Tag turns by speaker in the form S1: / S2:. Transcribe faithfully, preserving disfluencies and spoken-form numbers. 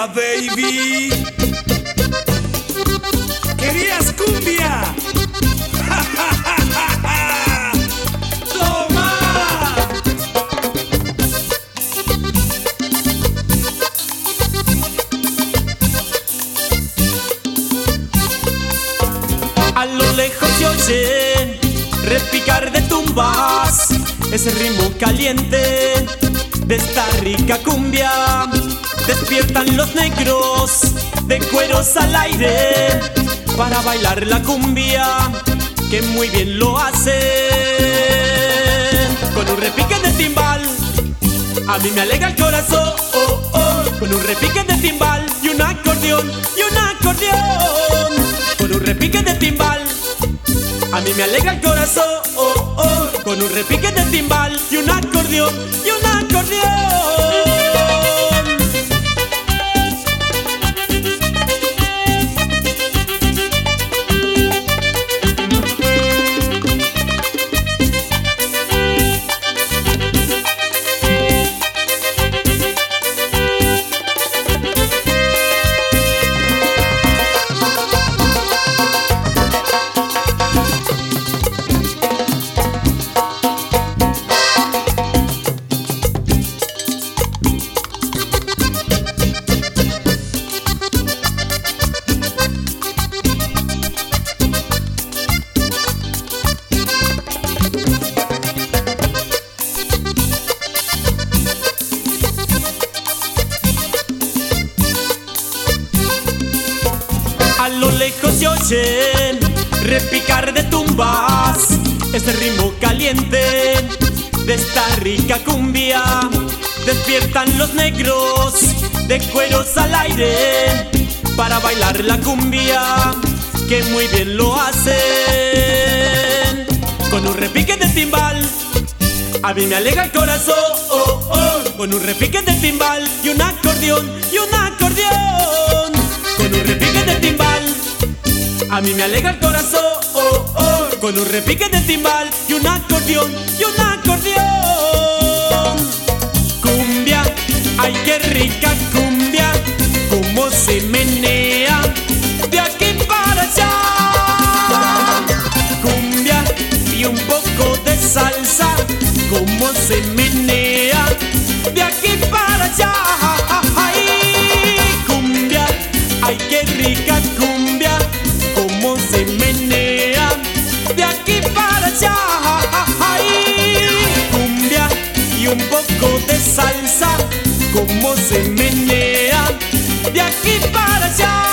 S1: cumbia, baby. ¿Querías cumbia? ¡Toma!
S2: A lo lejos se oyen repicar de tumbas, ese ritmo caliente de esta rica cumbia. Despiertan los negros de cueros al aire para bailar la cumbia, que muy bien lo hacen. Con un repique de timbal a mí me alegra el corazón, oh, oh. Con un repique de timbal y un acordeón, y un acordeón. Con un repique de timbal a mí me alegra el corazón, oh, oh. Con un repique de timbal y un acordeón, y un acordeón. A lo lejos se oyen repicar de tumbas, ese ritmo caliente de esta rica cumbia. Despiertan los negros de cueros al aire para bailar la cumbia, que muy bien lo hacen. Con un repique de timbal a mí me alegra el corazón, oh, oh. Con un repique de timbal y un acordeón, y un acordeón. Con un repique de timbal a mí me alegra el corazón, oh, oh. Con un repique de timbal y un acordeón, y un acordeón. Cumbia, ay qué rica cumbia, cómo se menea de aquí para allá. Cumbia y un poco de salsa, cómo se menea de aquí para allá. Ay, cumbia, ay qué rica cumbia, cómo se menea de aquí para allá. Ay, cumbia y un poco de salsa, cómo se menea de aquí para allá.